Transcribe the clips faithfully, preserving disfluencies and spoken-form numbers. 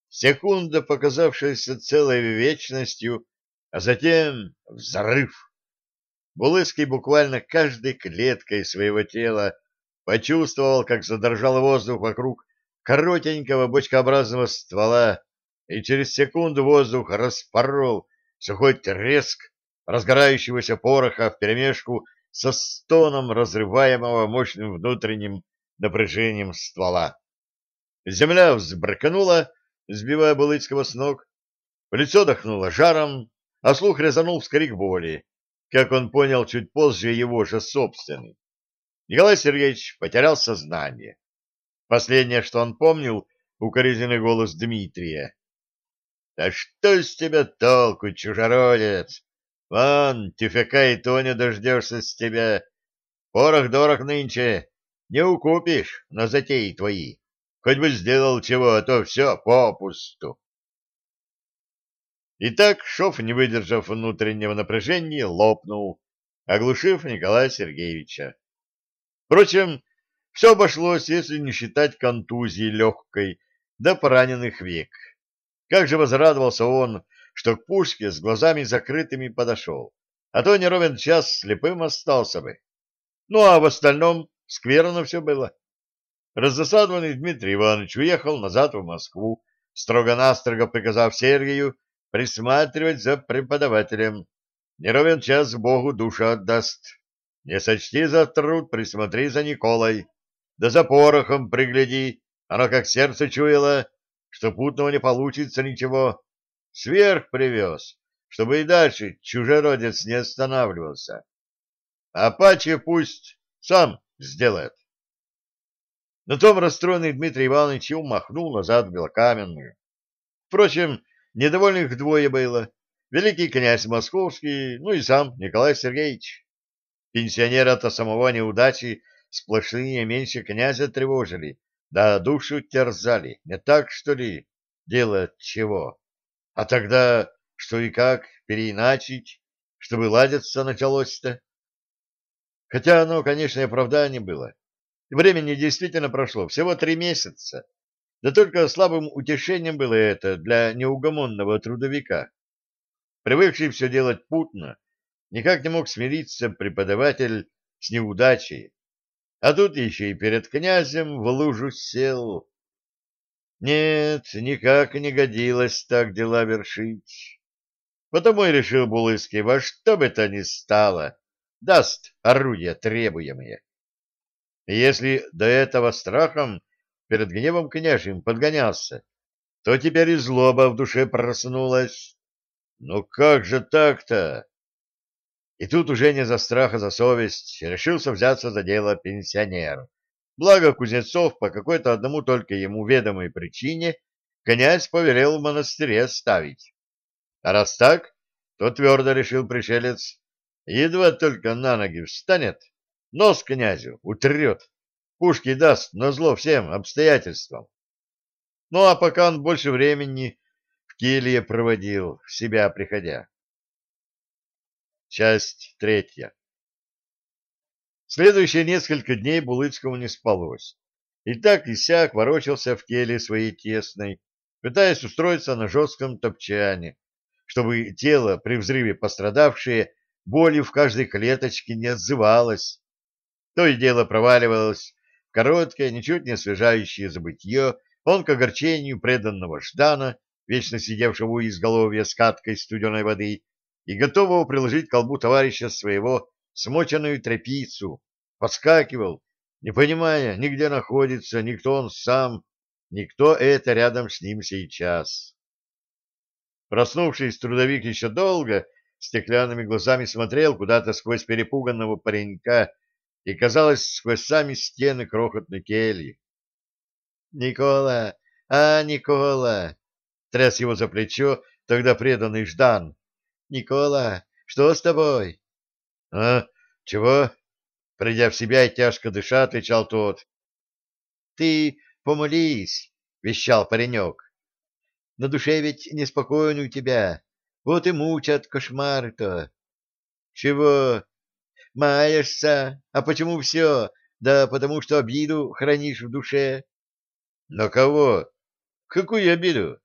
Секунда, показавшаяся целой вечностью, а затем взрыв. Булыцкий буквально каждой клеткой своего тела почувствовал, как задрожал воздух вокруг коротенького бочкообразного ствола, и через секунду воздух распорол сухой треск разгорающегося пороха вперемешку со стоном разрываемого мощным внутренним напряжением ствола. Земля взбрыкнула, сбивая Булыцкого с ног, в лицо дохнуло жаром, а слух резанул вскрик боли, как он понял чуть позже его же собственный. Николай Сергеевич потерял сознание. Последнее, что он помнил, укоризненный голос Дмитрия. — Да что с тебя толку, чужеродец? Вон, тюфяка и то не дождешься с тебя. Порох дорог нынче, не укупишь на затеи твои. Хоть бы сделал чего, а то все попусту. И так шов, не выдержав внутреннего напряжения, лопнул, оглушив Николая Сергеевича. Впрочем, все обошлось, если не считать контузии легкой до пораненных век. Как же возрадовался он, что к пушке с глазами закрытыми подошел, а то не ровен час слепым остался бы. Ну, а в остальном скверно все было. Раздосадованный Дмитрий Иванович уехал назад в Москву, строго-настрого приказав Сергею присматривать за преподавателем. Не ровен час Богу душу отдаст. Не сочти за труд, присмотри за Николой. Да за порохом пригляди, оно как сердце чуяло, что путного не получится ничего. Сверх привез, чтобы и дальше чужеродец не останавливался. А паче пусть сам сделает. На том расстроенный Дмитрий Иванович и умахнул назад в Белокаменную. Впрочем, недовольных двое было. Великий князь Московский, ну и сам Николай Сергеевич. Пенсионера-то самого неудачи сплошные меньше князя тревожили, да душу терзали. Не так, что ли, делать чего? А тогда что и как переиначить, чтобы ладиться началось-то? Хотя оно, конечно, и оправдание было. Времени действительно прошло всего три месяца. Да только слабым утешением было это для неугомонного трудовика. Привыкший все делать путно, никак не мог смириться преподаватель с неудачей. А тут еще и перед князем в лужу сел. Нет, никак не годилось так дела вершить. Потому и решил Булыцкий, во что бы то ни стало, даст орудия требуемые. И если до этого страхом перед гневом княжьим подгонялся, то теперь и злоба в душе проснулась. Ну как же так-то? И тут уже не за страх, а за совесть решился взяться за дело пенсионер. Благо Кузнецов по какой-то одному только ему ведомой причине князь повелел в монастыре оставить. А раз так, то твердо решил пришелец, едва только на ноги встанет, нос князю утрет, пушки даст назло всем обстоятельствам. Ну а пока он больше времени в келье проводил, в себя приходя. Часть третья. Следующие несколько дней Булыцкому не спалось. И так и сяк ворочался в келье своей тесной, пытаясь устроиться на жестком топчане, чтобы тело при взрыве пострадавшее болью в каждой клеточке не отзывалось. То и дело проваливалось в короткое, ничуть не освежающее забытье, он к огорчению преданного Ждана, вечно сидевшего у изголовья с каткой студеной воды, и готового приложить к колбу товарища своего смоченную тряпицу, подскакивал, не понимая, ни где находится, ни кто он сам, ни кто это рядом с ним сейчас. Проснувшись, трудовик еще долго стеклянными глазами смотрел куда-то сквозь перепуганного паренька и, казалось, сквозь сами стены крохотной кельи. — Никола! А, Никола! — тряс его за плечо тогда преданный Ждан. — Никола, что с тобой? — А, чего? — придя в себя и тяжко дыша, отвечал тот. — Ты помолись, — вещал паренек. — На душе ведь неспокойно у тебя. Вот и мучат кошмары-то. — Чего? — Маешься. А почему все? Да потому что обиду хранишь в душе. — На кого? Какую обиду?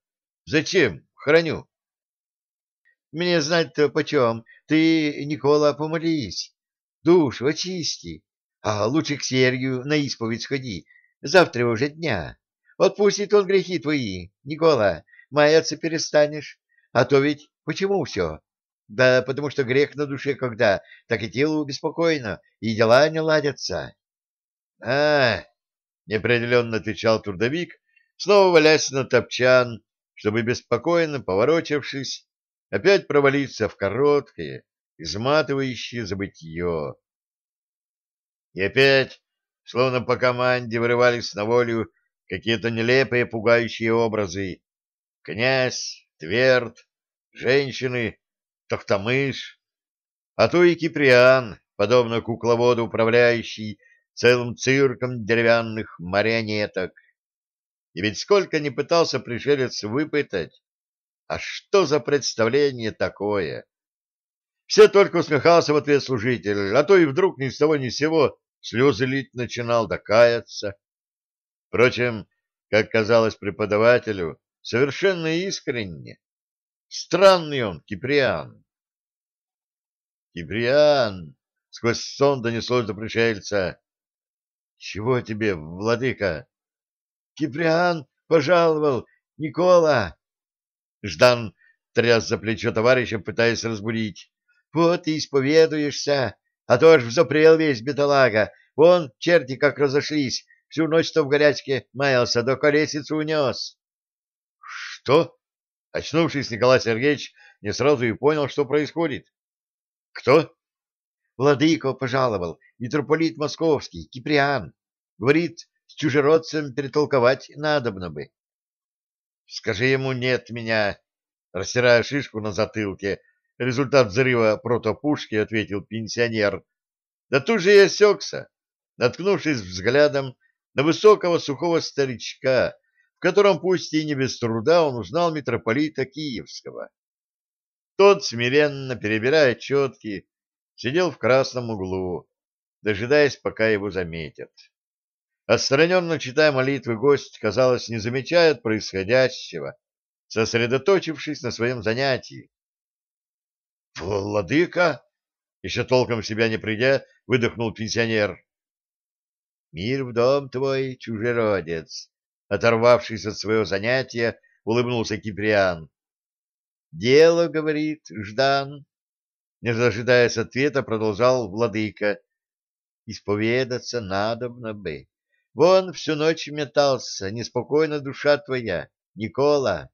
Зачем? Храню. Мне знать-то почем. Ты, Никола, помолись, душу очисти, а лучше к Сергию на исповедь сходи. Завтра уже дня. Отпустит он грехи твои, Никола, маяться перестанешь. А то ведь почему все? Да потому что грех на душе когда, так и телу беспокойно, и дела не ладятся. — А, — неопределенно отвечал трудовик, снова валясь на топчан, чтобы, беспокойно поворочившись, опять провалиться в короткое, изматывающее забытье. И опять, словно по команде, вырывались на волю какие-то нелепые пугающие образы. Князь, Тверд, женщины, Тохтамыш, а то и Киприан, подобно кукловоду, управляющий целым цирком деревянных марионеток. И ведь сколько ни пытался пришелец выпытать, а что за представление такое? Все только усмехался в ответ служитель, а то и вдруг ни с того ни с сего слезы лить начинал, да каяться. Впрочем, как казалось преподавателю, совершенно искренне. Странный он, Киприан. Киприан! Сквозь сон донеслось до пришельца. Чего тебе, владыка? Киприан пожаловал, Никола! Ждан тряс за плечо товарища, пытаясь разбудить. Вот и исповедуешься, а то аж взапрел весь бедолага. Вон черти как разошлись, всю ночь-то в горячке маялся, до колесицу унес. Что? Очнувшись, Николай Сергеевич не сразу и понял, что происходит. Кто? Владыко пожаловал, митрополит московский, Киприан. Говорит, с чужеродцем перетолковать надобно бы. Скажи ему нет меня, растирая шишку на затылке. Результат взрыва протопушки, ответил пенсионер. Да тут же и осекся, наткнувшись взглядом на высокого сухого старичка, в котором пусть и не без труда он узнал митрополита Киевского. Тот, смиренно перебирая четки, сидел в красном углу, дожидаясь, пока его заметят. Отстраненно читая молитвы, гость, казалось, не замечает происходящего, сосредоточившись на своем занятии. «Владыка!» — еще толком в себя не придя, выдохнул пенсионер. «Мир в дом твой, чужеродец!» Оторвавшись от своего занятия, улыбнулся Киприан. «Дело, — говорит Ждан». Не дожидаясь ответа, продолжал владыка. «Исповедаться надобно бы. Вон всю ночь метался, неспокойна душа твоя, Никола».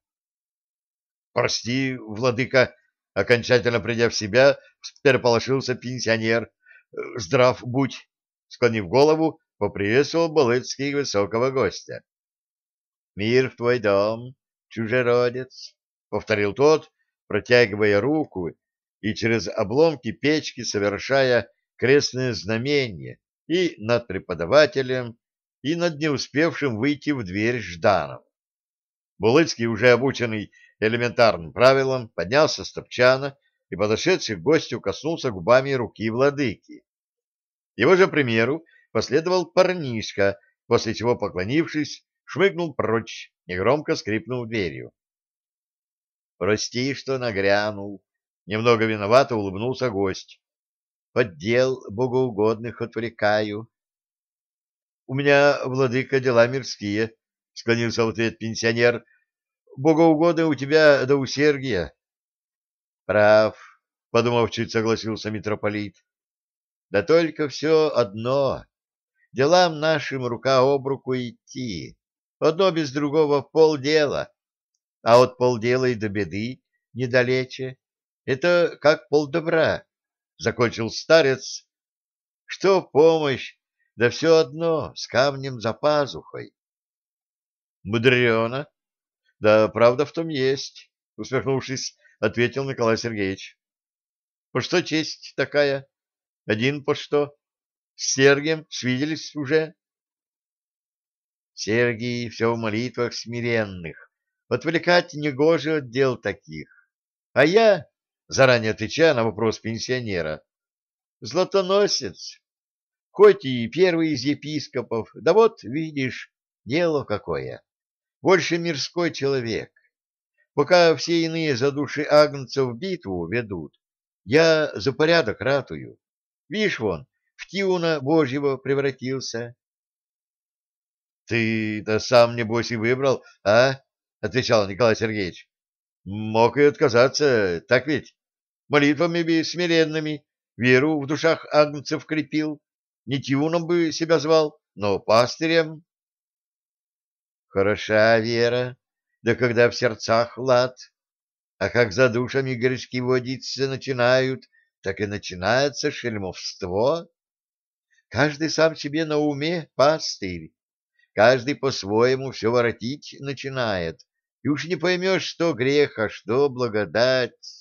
«Прости, владыка!» — окончательно придя в себя, переполошился пенсионер. «Здрав будь!» — склонив голову, поприветствовал Болыцкий высокого гостя. «Мир в твой дом, чужеродец», — повторил тот, протягивая руку и через обломки печки совершая крестное знамение и над преподавателем, и над не успевшим выйти в дверь Жданом. Булыцкий, уже обученный элементарным правилам, поднялся с топчана и, подошедший к гостю, коснулся губами руки владыки. Его же примеру последовал парнишка, после чего, поклонившись, шмыгнул прочь, негромко скрипнув дверью. «Прости, что нагрянул», — немного виновато улыбнулся гость. «Поддел богоугодных отвлекаю». «У меня, владыка, дела мирские», — склонился в ответ пенсионер. «Богоугодно у тебя да у Сергия». «Прав», — подумав, чуть согласился митрополит. «Да только все одно. Делам нашим рука об руку идти. Одно без другого полдела. А от полдела и до беды недалече. Это как полдобра», — закончил старец. «Что помощь? Да все одно, с камнем за пазухой». «Мудрено. Да, правда в том есть», — усмехнувшись, ответил Николай Сергеевич. «По что честь такая? Один по что? С Сергием свиделись уже?» «Сергий все в молитвах смиренных. Отвлекать негоже от дел таких. А я, заранее отвечая на вопрос пенсионера, златоносец, хоть и первый из епископов, да вот, видишь, дело какое. Больше мирской человек. Пока все иные за души агнцев битву ведут, я за порядок ратую. Видишь вон, в Тиуна Божьего превратился. — Ты-то сам, небось, и выбрал, а? — отвечал Николай Сергеевич. — Мог и отказаться, так ведь? Молитвами бы смиренными веру в душах агнцев крепил. Не Тиуном бы себя звал, но пастырем. — Хороша вера, да когда в сердцах лад. А как за душами грешки водиться начинают, так и начинается шельмовство. Каждый сам себе на уме пастырь, каждый по-своему все воротить начинает, и уж не поймешь, что грех, а что благодать.